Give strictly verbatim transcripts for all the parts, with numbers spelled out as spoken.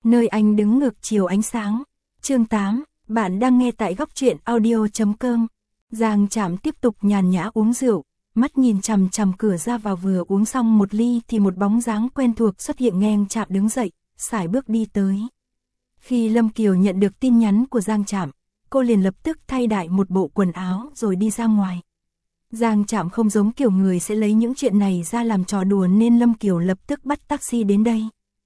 Nơi anh đứng ngược chiều ánh sáng. Chương tám, bạn đang nghe tại góc truyện audio chấm com. Giang Trạm tiếp tục nhàn nhã uống rượu, mắt nhìn chằm chằm cửa ra vào, vừa uống xong một ly thì một bóng dáng quen thuộc xuất hiện, nghênh Trạm đứng dậy, sải bước đi tới. Khi Lâm Kiều nhận được tin nhắn của Giang Trạm, cô liền lập tức thay đại một bộ quần áo rồi đi ra ngoài. Giang Trạm không giống kiểu người sẽ lấy những chuyện này ra làm trò đùa nên Lâm Kiều lập tức bắt taxi đến đây.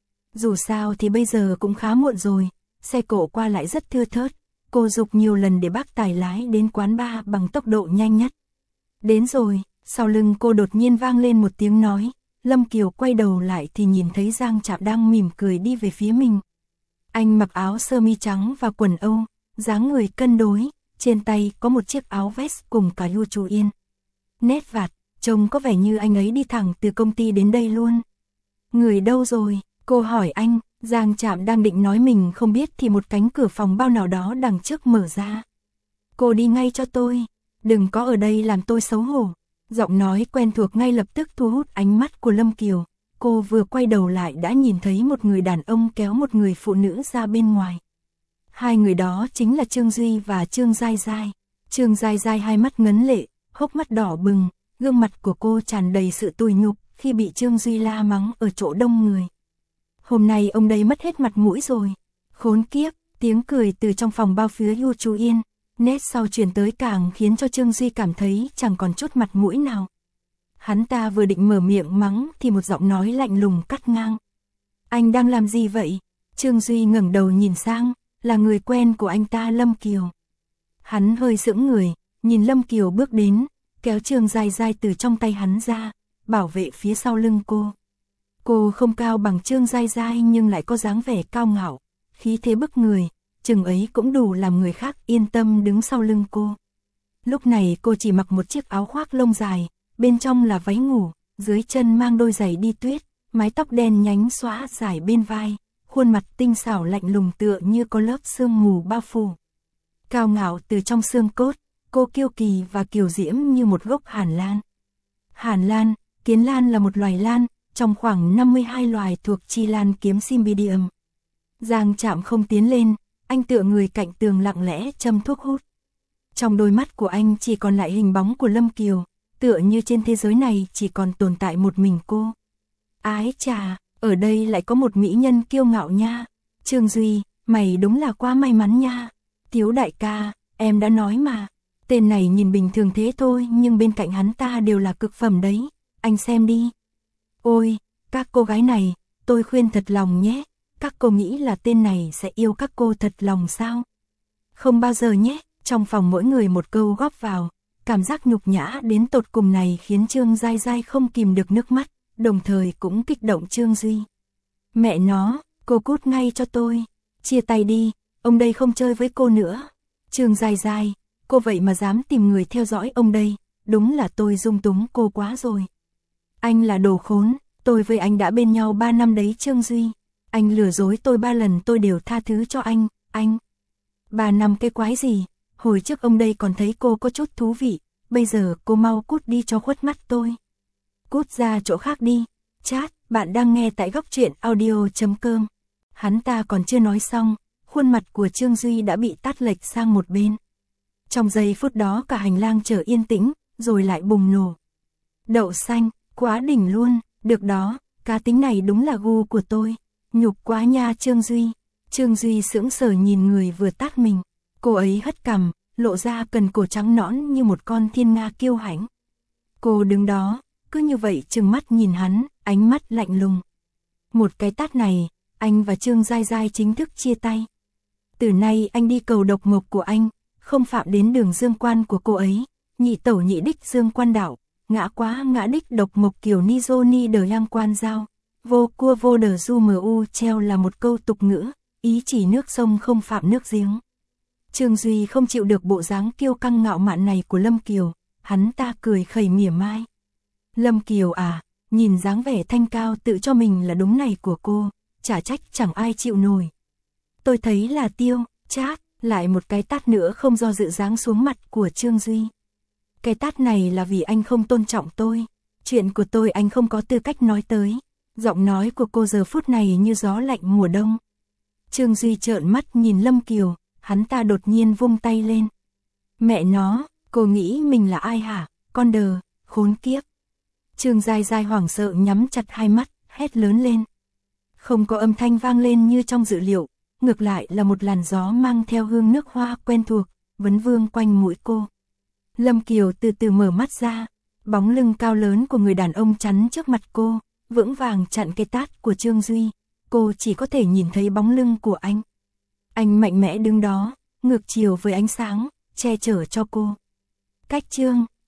Dù sao thì bây giờ cũng khá muộn rồi, xe cộ qua lại rất thưa thớt, cô giục nhiều lần để bác tài lái đến quán bar bằng tốc độ nhanh nhất. Đến rồi, sau lưng cô đột nhiên vang lên một tiếng nói, Lâm Kiều quay đầu lại thì nhìn thấy Giang Trạm đang mỉm cười đi về phía mình. Anh mặc áo sơ mi trắng và quần âu, dáng người cân đối, trên tay có một chiếc áo vest cùng cả lưu chú yên. Nét vạt, trông có vẻ như anh ấy đi thẳng từ công ty đến đây luôn. Người đâu rồi? Cô hỏi anh. Giang Trạm đang định nói mình không biết thì một cánh cửa phòng bao nào đó đằng trước mở ra. Cô đi ngay cho tôi, đừng có ở đây làm tôi xấu hổ. Giọng nói quen thuộc ngay lập tức thu hút ánh mắt của Lâm Kiều. Cô vừa quay đầu lại đã nhìn thấy một người đàn ông kéo một người phụ nữ ra bên ngoài. Hai người đó chính là Trương Duy và Trương Giai Giai. Trương Giai Giai hai mắt ngấn lệ, hốc mắt đỏ bừng, gương mặt của cô tràn đầy sự tủi nhục khi bị Trương Duy la mắng ở chỗ đông người. Hôm nay ông đây mất hết mặt mũi rồi. Khốn kiếp, tiếng cười từ trong phòng bao phía Yu Chú Yên, nét sau truyền tới càng khiến cho Trương Duy cảm thấy chẳng còn chút mặt mũi nào. Hắn ta vừa định mở miệng mắng thì một giọng nói lạnh lùng cắt ngang. Anh đang làm gì vậy? Trương Duy ngẩng đầu nhìn sang, là người quen của anh ta, Lâm Kiều. Hắn hơi sững người, nhìn Lâm Kiều bước đến, kéo Trương Giai Giai từ trong tay hắn ra, bảo vệ phía sau lưng cô. Cô không cao bằng Trương Giai Giai nhưng lại có dáng vẻ cao ngạo, khí thế bức người, chừng ấy cũng đủ làm người khác yên tâm đứng sau lưng cô. Lúc này cô chỉ mặc một chiếc áo khoác lông dài, bên trong là váy ngủ, dưới chân mang đôi giày đi tuyết, mái tóc đen nhánh xõa dài bên vai, khuôn mặt tinh xảo lạnh lùng tựa như có lớp sương mù bao phủ. Cao ngạo từ trong xương cốt, cô kiêu kỳ và kiều diễm như một gốc hàn lan. Hàn lan, kiến lan là một loài lan, trong khoảng năm mươi hai loài thuộc chi lan kiếm Cymbidium. Giang Trạm không tiến lên, anh tựa người cạnh tường lặng lẽ châm thuốc hút. Trong đôi mắt của anh chỉ còn lại hình bóng của Lâm Kiều, tựa như trên thế giới này chỉ còn tồn tại một mình cô. Ái chà, ở đây lại có một mỹ nhân kiêu ngạo nha. Trương Duy, mày đúng là quá may mắn nha. Tiếu đại ca, em đã nói mà. Tên này nhìn bình thường thế thôi nhưng bên cạnh hắn ta đều là cực phẩm đấy. Anh xem đi. Ôi, các cô gái này, tôi khuyên thật lòng nhé. Các cô nghĩ là tên này sẽ yêu các cô thật lòng sao? Không bao giờ nhé. Trong phòng mỗi người một câu góp vào. Cảm giác nhục nhã đến tột cùng này khiến Trương Giai Giai không kìm được nước mắt, đồng thời cũng kích động Trương Duy. Mẹ nó, cô cút ngay cho tôi. Chia tay đi, ông đây không chơi với cô nữa. Trương Giai Giai, cô vậy mà dám tìm người theo dõi ông đây, đúng là tôi dung túng cô quá rồi. Anh là đồ khốn, tôi với anh đã bên nhau ba năm đấy Trương Duy. Anh lừa dối tôi ba lần tôi đều tha thứ cho anh, anh. Ba năm cái quái gì, hồi trước ông đây còn thấy cô có chút thú vị, bây giờ cô mau cút đi cho khuất mắt tôi. Cút ra chỗ khác đi. Chat, bạn đang nghe tại góc truyện audio chấm com. Hắn ta còn chưa nói xong, khuôn mặt của Trương Duy đã bị tát lệch sang một bên. Trong giây phút đó cả hành lang trở yên tĩnh, rồi lại bùng nổ. Đậu xanh, quá đỉnh luôn, được đó, cá tính này đúng là gu của tôi. Nhục quá nha Trương Duy. Trương Duy sững sờ nhìn người vừa tát mình. Cô ấy hất cằm, lộ ra cần cổ trắng nõn như một con thiên nga kiêu hãnh. Cô đứng đó, cứ như vậy trừng mắt nhìn hắn, ánh mắt lạnh lùng. Một cái tát này, anh và Trương Giai Giai chính thức chia tay. Từ nay anh đi cầu độc mộc của anh, không phạm đến đường dương quan của cô ấy. Nhị tẩu nhị đích dương quan đảo, ngã quá ngã đích độc mộc kiểu ni dô ni đờ lang quan giao. Vô cua vô đờ du mờ u treo là một câu tục ngữ, ý chỉ nước sông không phạm nước giếng. Trương Duy không chịu được bộ dáng kiêu căng ngạo mạn này của Lâm Kiều, hắn ta cười khẩy mỉa mai. Lâm Kiều à, nhìn dáng vẻ thanh cao tự cho mình là đúng này của cô, chả trách chẳng ai chịu nổi. Tôi thấy là tiêu, chát, lại một cái tát nữa không do dự giáng xuống mặt của Trương Duy. Cái tát này là vì anh không tôn trọng tôi, chuyện của tôi anh không có tư cách nói tới. Giọng nói của cô giờ phút này như gió lạnh mùa đông. Trương Duy trợn mắt nhìn Lâm Kiều, hắn ta đột nhiên vung tay lên. Mẹ nó, cô nghĩ mình là ai hả, con đờ, khốn kiếp. Trương Giai Giai hoảng sợ nhắm chặt hai mắt, hét lớn lên. Không có âm thanh vang lên như trong dự liệu, ngược lại là một làn gió mang theo hương nước hoa quen thuộc, vấn vương quanh mũi cô. Lâm Kiều từ từ mở mắt ra, bóng lưng cao lớn của người đàn ông chắn trước mặt cô, vững vàng chặn cái tát của Trương Duy, cô chỉ có thể nhìn thấy bóng lưng của anh. Anh mạnh mẽ đứng đó, ngược chiều với ánh sáng, che chở cho cô. Cách Trương